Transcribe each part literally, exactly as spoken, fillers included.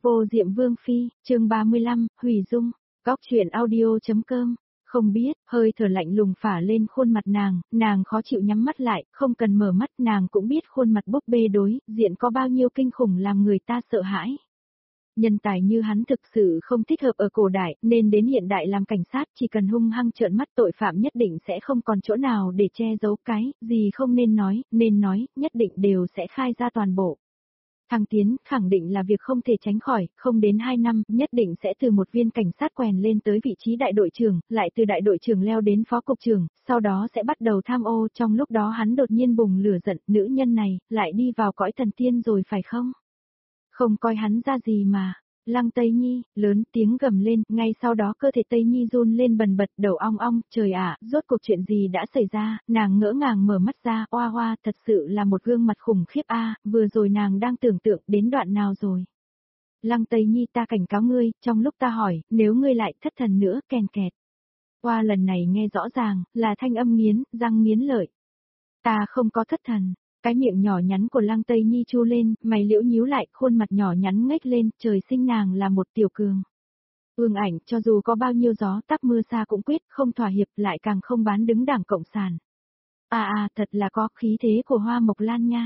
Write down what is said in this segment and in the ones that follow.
Vô Diệm Vương Phi, chương ba mươi lăm, Hủy Dung, góc truyện audio.com. Không biết, hơi thở lạnh lùng phả lên khuôn mặt nàng, nàng khó chịu nhắm mắt lại, không cần mở mắt nàng cũng biết khuôn mặt búp bê đối, diện có bao nhiêu kinh khủng làm người ta sợ hãi. Nhân tài như hắn thực sự không thích hợp ở cổ đại, nên đến hiện đại làm cảnh sát chỉ cần hung hăng trợn mắt tội phạm nhất định sẽ không còn chỗ nào để che giấu cái, gì không nên nói, nên nói, nhất định đều sẽ khai ra toàn bộ. Thăng tiến, khẳng định là việc không thể tránh khỏi, không đến hai năm, nhất định sẽ từ một viên cảnh sát quèn lên tới vị trí đại đội trưởng, lại từ đại đội trưởng leo đến phó cục trưởng, sau đó sẽ bắt đầu tham ô, trong lúc đó hắn đột nhiên bùng lửa giận, nữ nhân này, lại đi vào cõi thần tiên rồi phải không? Không coi hắn ra gì mà. Lăng Tây Nhi, lớn tiếng gầm lên, ngay sau đó cơ thể Tây Nhi run lên bần bật, đầu ong ong, trời ạ, rốt cuộc chuyện gì đã xảy ra, nàng ngỡ ngàng mở mắt ra, oa oa, thật sự là một gương mặt khủng khiếp a, vừa rồi nàng đang tưởng tượng đến đoạn nào rồi. Lăng Tây Nhi, ta cảnh cáo ngươi, trong lúc ta hỏi, nếu ngươi lại thất thần nữa, kèn kẹt. Oa, lần này nghe rõ ràng, là thanh âm nghiến, răng nghiến lợi. Ta không có thất thần. Cái miệng nhỏ nhắn của Lăng Tây Nhi chu lên, mày liễu nhíu lại, khuôn mặt nhỏ nhắn ngếch lên, trời sinh nàng là một tiểu cường. Ương Ảnh, cho dù có bao nhiêu gió táp mưa xa cũng quyết không thỏa hiệp, lại càng không bán đứng Đảng Cộng sản. À à, thật là có khí thế của Hoa Mộc Lan nha.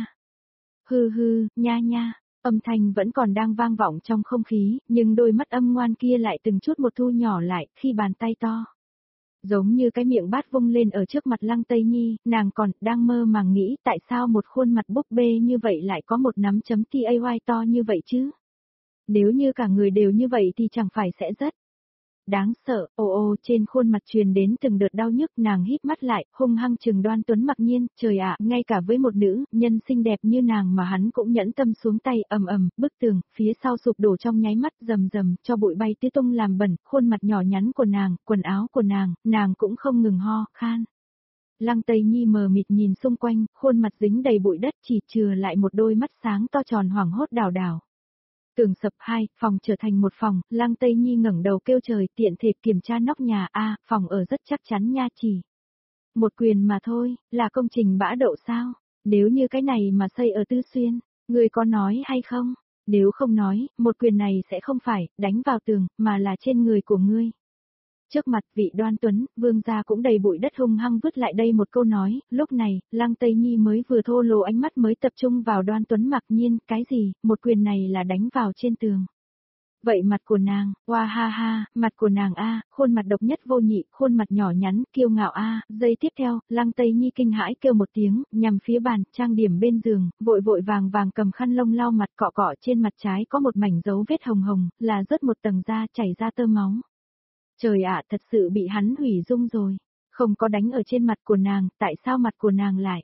Hư hư, nha nha, âm thanh vẫn còn đang vang vọng trong không khí, nhưng đôi mắt âm ngoan kia lại từng chút một thu nhỏ lại, khi bàn tay to. Giống như cái miệng bát vung lên ở trước mặt Lăng Tây Nhi, nàng còn đang mơ màng nghĩ tại sao một khuôn mặt búp bê như vậy lại có một nắm chấm tay to như vậy chứ. Nếu như cả người đều như vậy thì chẳng phải sẽ rất đáng sợ. Ồ ồ, trên khuôn mặt truyền đến từng đợt đau nhức, nàng híp mắt lại, hung hăng trừng Đoan Tuấn Mặc Nhiên, trời ạ, ngay cả với một nữ nhân xinh đẹp như nàng mà hắn cũng nhẫn tâm xuống tay, ầm ầm, bức tường phía sau sụp đổ trong nháy mắt, rầm rầm, cho bụi bay tứ tung làm bẩn khuôn mặt nhỏ nhắn của nàng, quần áo của nàng, nàng cũng không ngừng ho khan. Lăng Tây Nhi mờ mịt nhìn xung quanh, khuôn mặt dính đầy bụi đất, chỉ chừa lại một đôi mắt sáng to tròn hoảng hốt đảo đảo. Tường sập hai, phòng trở thành một phòng, Lăng Tây Nhi ngẩng đầu kêu trời, tiện thể kiểm tra nóc nhà, a, phòng ở rất chắc chắn nha, chỉ một quyền mà thôi, là công trình bã đậu sao? Nếu như cái này mà xây ở Tư Xuyên, ngươi có nói hay không? Nếu không nói, một quyền này sẽ không phải đánh vào tường, mà là trên người của ngươi. Trước mặt vị Đoan Tuấn, vương gia cũng đầy bụi đất hung hăng vứt lại đây một câu nói, lúc này, Lăng Tây Nhi mới vừa thô lỗ ánh mắt mới tập trung vào Đoan Tuấn Mặc Nhiên, cái gì, một quyền này là đánh vào trên tường. Vậy mặt của nàng, oa ha ha, mặt của nàng a, khuôn mặt độc nhất vô nhị, khuôn mặt nhỏ nhắn, kiêu ngạo a, giây tiếp theo, Lăng Tây Nhi kinh hãi kêu một tiếng, nhằm phía bàn, trang điểm bên giường, vội vội vàng vàng cầm khăn lông lau mặt, cọ cọ trên mặt trái có một mảnh dấu vết hồng hồng, là rớt một tầng da chảy ra tơ máu. Trời ạ, thật sự bị hắn hủy dung rồi. Không có đánh ở trên mặt của nàng, tại sao mặt của nàng lại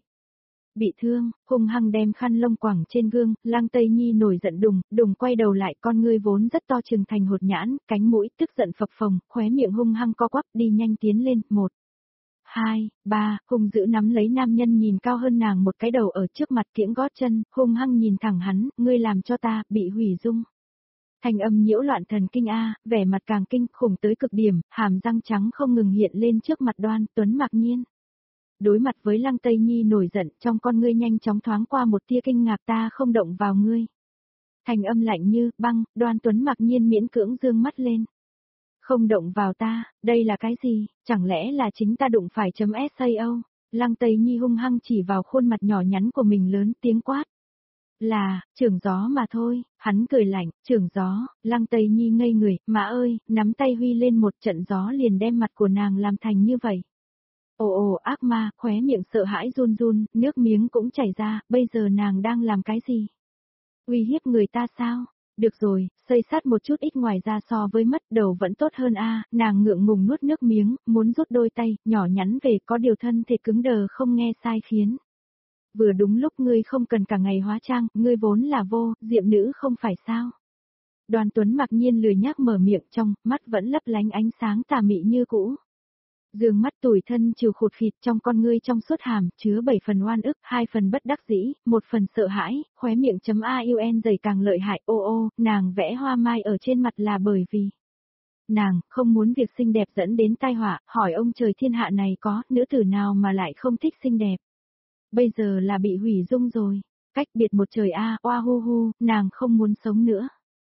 bị thương? Hung hăng đem khăn lông quẳng trên gương, Lăng Tây Nhi nổi giận đùng, đùng quay đầu lại, con ngươi vốn rất to trừng thành hột nhãn, cánh mũi tức giận phập phồng, khóe miệng hung hăng co quắp, đi nhanh tiến lên, một, hai, ba, hung dữ nắm lấy nam nhân nhìn cao hơn nàng một cái đầu ở trước mặt kiễng gót chân, hung hăng nhìn thẳng hắn, ngươi làm cho ta bị hủy dung. Thành âm nhiễu loạn thần kinh a, vẻ mặt càng kinh khủng tới cực điểm, hàm răng trắng không ngừng hiện lên trước mặt Đoan Tuấn Mặc Nhiên. Đối mặt với Lăng Tây Nhi nổi giận, trong con ngươi nhanh chóng thoáng qua một tia kinh ngạc, ta không động vào ngươi. Thành âm lạnh như băng, Đoan Tuấn Mặc Nhiên miễn cưỡng dương mắt lên. Không động vào ta, đây là cái gì, chẳng lẽ là chính ta đụng phải chấm sao? Lăng Tây Nhi hung hăng chỉ vào khuôn mặt nhỏ nhắn của mình lớn tiếng quát. Là, trưởng gió mà thôi, hắn cười lạnh, trưởng gió, Lăng Tây Nhi ngây người, mà ơi, nắm tay huy lên một trận gió liền đem mặt của nàng làm thành như vậy. Ồ ồ, ác ma, khóe miệng sợ hãi run run, nước miếng cũng chảy ra, bây giờ nàng đang làm cái gì? Uy hiếp người ta sao? Được rồi, xây sát một chút ít ngoài ra so với mất đầu vẫn tốt hơn a. Nàng ngượng ngùng nuốt nước miếng, muốn rút đôi tay, nhỏ nhắn về, có điều thân thể cứng đờ không nghe sai khiến. Vừa đúng lúc ngươi không cần cả ngày hóa trang, ngươi vốn là vô, diệm nữ không phải sao. Đoan Tuấn Mặc Nhiên lười nhác mở miệng, trong mắt vẫn lấp lánh ánh sáng tà mị như cũ. Dương mắt tủi thân trừ khụt khịt, trong con ngươi trong suốt hàm, chứa bảy phần oan ức, hai phần bất đắc dĩ, một phần sợ hãi, khóe miệng chấm aun dày càng lợi hại, ô ô, nàng vẽ hoa mai ở trên mặt là bởi vì nàng không muốn việc xinh đẹp dẫn đến tai họa, hỏi ông trời thiên hạ này có nữ tử nào mà lại không thích xinh đẹp. Bây giờ là bị hủy dung rồi, cách biệt một trời a, oa hu hu, nàng không muốn sống nữa.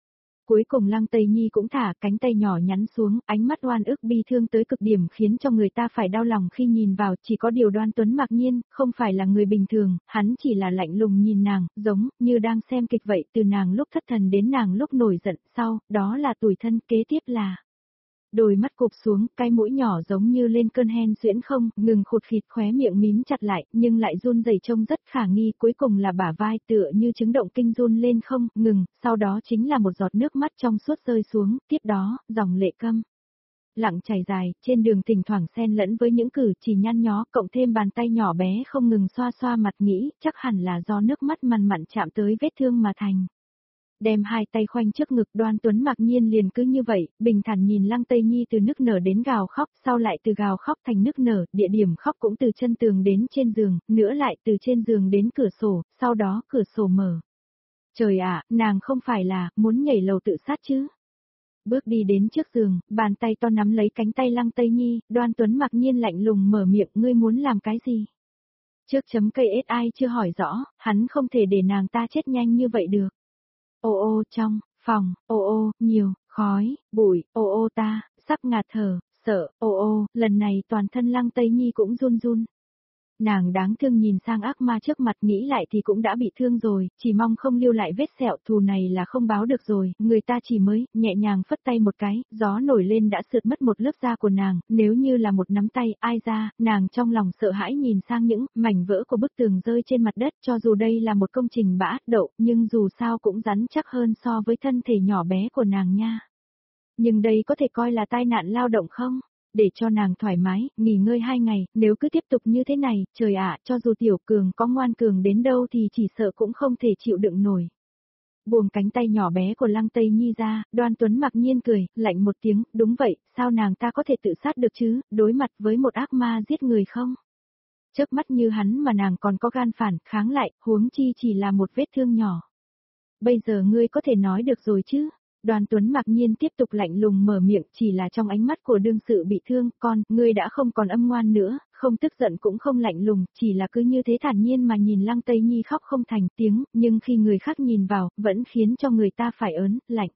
Cuối cùng Lăng Tây Nhi cũng thả cánh tay nhỏ nhắn xuống, ánh mắt oan ức bi thương tới cực điểm khiến cho người ta phải đau lòng khi nhìn vào, chỉ có điều Đoan Tuấn mặc nhiên, không phải là người bình thường, hắn chỉ là lạnh lùng nhìn nàng, giống như đang xem kịch vậy, từ nàng lúc thất thần đến nàng lúc nổi giận, sau, đó là tủi thân, kế tiếp là đôi mắt cụp xuống, cái mũi nhỏ giống như lên cơn hen suyễn không, ngừng khụt khịt, khóe miệng mím chặt lại, nhưng lại run rẩy trông rất khả nghi, cuối cùng là bả vai tựa như chứng động kinh run lên không, ngừng, sau đó chính là một giọt nước mắt trong suốt rơi xuống, tiếp đó, dòng lệ câm lặng chảy dài, trên đường thỉnh thoảng xen lẫn với những cử chỉ nhăn nhó, cộng thêm bàn tay nhỏ bé không ngừng xoa xoa mặt, nghĩ, chắc hẳn là do nước mắt mằn mặn chạm tới vết thương mà thành. Đem hai tay khoanh trước ngực, Đoan Tuấn mặc nhiên liền cứ như vậy, bình thản nhìn Lăng Tây Nhi từ nức nở đến gào khóc, sau lại từ gào khóc thành nức nở, địa điểm khóc cũng từ chân tường đến trên giường, nữa lại từ trên giường đến cửa sổ, sau đó cửa sổ mở. Trời ạ, nàng không phải là, muốn nhảy lầu tự sát chứ? Bước đi đến trước giường, bàn tay to nắm lấy cánh tay Lăng Tây Nhi, Đoan Tuấn mặc nhiên lạnh lùng mở miệng, ngươi muốn làm cái gì? Trước chấm cây ết ai chưa hỏi rõ, hắn không thể để nàng ta chết nhanh như vậy được. Ô ô trong, phòng, ô ô, nhiều, khói, bụi, ô ô ta, sắp ngạt thở, sợ, ô ô, lần này toàn thân Lăng Tây Nhi cũng run run. Nàng đáng thương nhìn sang ác ma trước mặt, nghĩ lại thì cũng đã bị thương rồi, chỉ mong không lưu lại vết sẹo, thù này là không báo được rồi, người ta chỉ mới, nhẹ nhàng phất tay một cái, gió nổi lên đã sượt mất một lớp da của nàng, nếu như là một nắm tay, ai ra, nàng trong lòng sợ hãi nhìn sang những mảnh vỡ của bức tường rơi trên mặt đất, cho dù đây là một công trình bã đậu, nhưng dù sao cũng rắn chắc hơn so với thân thể nhỏ bé của nàng nha. Nhưng đây có thể coi là tai nạn lao động không? Để cho nàng thoải mái, nghỉ ngơi hai ngày, nếu cứ tiếp tục như thế này, trời ạ, cho dù Tiểu Cường có ngoan cường đến đâu thì chỉ sợ cũng không thể chịu đựng nổi. Buông cánh tay nhỏ bé của Lăng Tây Nhi ra, Đoan Tuấn mặc nhiên cười, lạnh một tiếng, đúng vậy, sao nàng ta có thể tự sát được chứ, đối mặt với một ác ma giết người không? Chớp mắt như hắn mà nàng còn có gan phản, kháng lại, huống chi chỉ là một vết thương nhỏ. Bây giờ ngươi có thể nói được rồi chứ? Đoan Tuấn mặc nhiên tiếp tục lạnh lùng mở miệng, chỉ là trong ánh mắt của đương sự bị thương, con, ngươi đã không còn âm ngoan nữa, không tức giận cũng không lạnh lùng, chỉ là cứ như thế thản nhiên mà nhìn Lăng Tây Nhi khóc không thành tiếng, nhưng khi người khác nhìn vào, vẫn khiến cho người ta phải ớn, lạnh.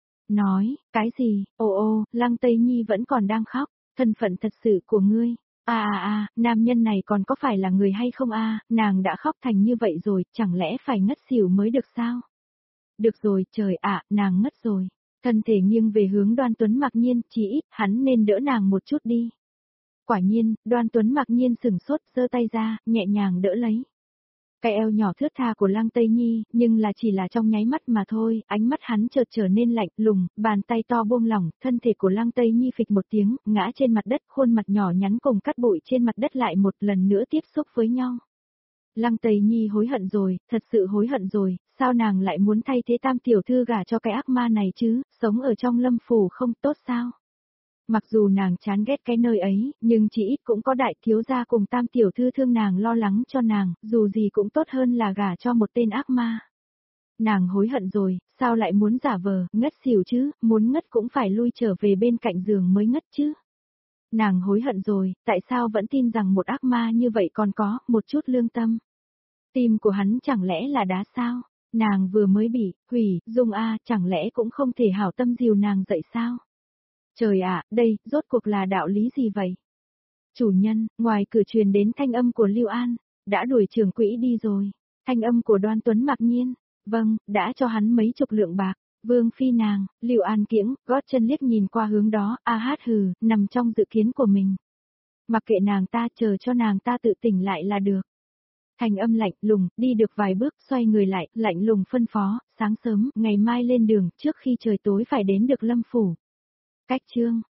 Nói, cái gì, ô ô, Lăng Tây Nhi vẫn còn đang khóc, thân phận thật sự của ngươi. À à à, nam nhân này còn có phải là người hay không a? Nàng đã khóc thành như vậy rồi, chẳng lẽ phải ngất xỉu mới được sao? Được rồi, trời ạ, nàng ngất rồi. Thân thể nghiêng về hướng Đoan Tuấn mặc nhiên, chỉ ít, hắn nên đỡ nàng một chút đi. Quả nhiên, Đoan Tuấn mặc nhiên sừng sốt, giơ tay ra, nhẹ nhàng đỡ lấy. Cái eo nhỏ thướt tha của Lăng Tây Nhi, nhưng là chỉ là trong nháy mắt mà thôi, ánh mắt hắn chợt trở nên lạnh lùng, bàn tay to buông lỏng, thân thể của Lăng Tây Nhi phịch một tiếng, ngã trên mặt đất, khuôn mặt nhỏ nhắn cùng cát bụi trên mặt đất lại một lần nữa tiếp xúc với nhau. Lăng Tây Nhi hối hận rồi, thật sự hối hận rồi, sao nàng lại muốn thay thế Tam tiểu thư gả cho cái ác ma này chứ, sống ở trong Lâm phủ không tốt sao? Mặc dù nàng chán ghét cái nơi ấy, nhưng chỉ ít cũng có đại thiếu gia cùng Tam tiểu thư thương nàng lo lắng cho nàng, dù gì cũng tốt hơn là gả cho một tên ác ma. Nàng hối hận rồi, sao lại muốn giả vờ, ngất xỉu chứ, muốn ngất cũng phải lui trở về bên cạnh giường mới ngất chứ. Nàng hối hận rồi, tại sao vẫn tin rằng một ác ma như vậy còn có một chút lương tâm. Tim của hắn chẳng lẽ là đá sao? Nàng vừa mới bị hủy, Dung a, chẳng lẽ cũng không thể hảo tâm dìu nàng dậy sao? Trời ạ, đây, rốt cuộc là đạo lý gì vậy? Chủ nhân, ngoài cửa truyền đến thanh âm của Lưu An, đã đuổi trưởng quỹ đi rồi. Thanh âm của Đoan Tuấn mặc nhiên, vâng, đã cho hắn mấy chục lượng bạc. Vương phi nàng, Lưu An kiễng, gót chân liếc nhìn qua hướng đó, a hát hừ, nằm trong dự kiến của mình. Mặc kệ nàng ta, chờ cho nàng ta tự tỉnh lại là được. Thành âm lạnh lùng, đi được vài bước, xoay người lại, lạnh lùng phân phó, sáng sớm, ngày mai lên đường, trước khi trời tối phải đến được Lâm phủ. Cách chương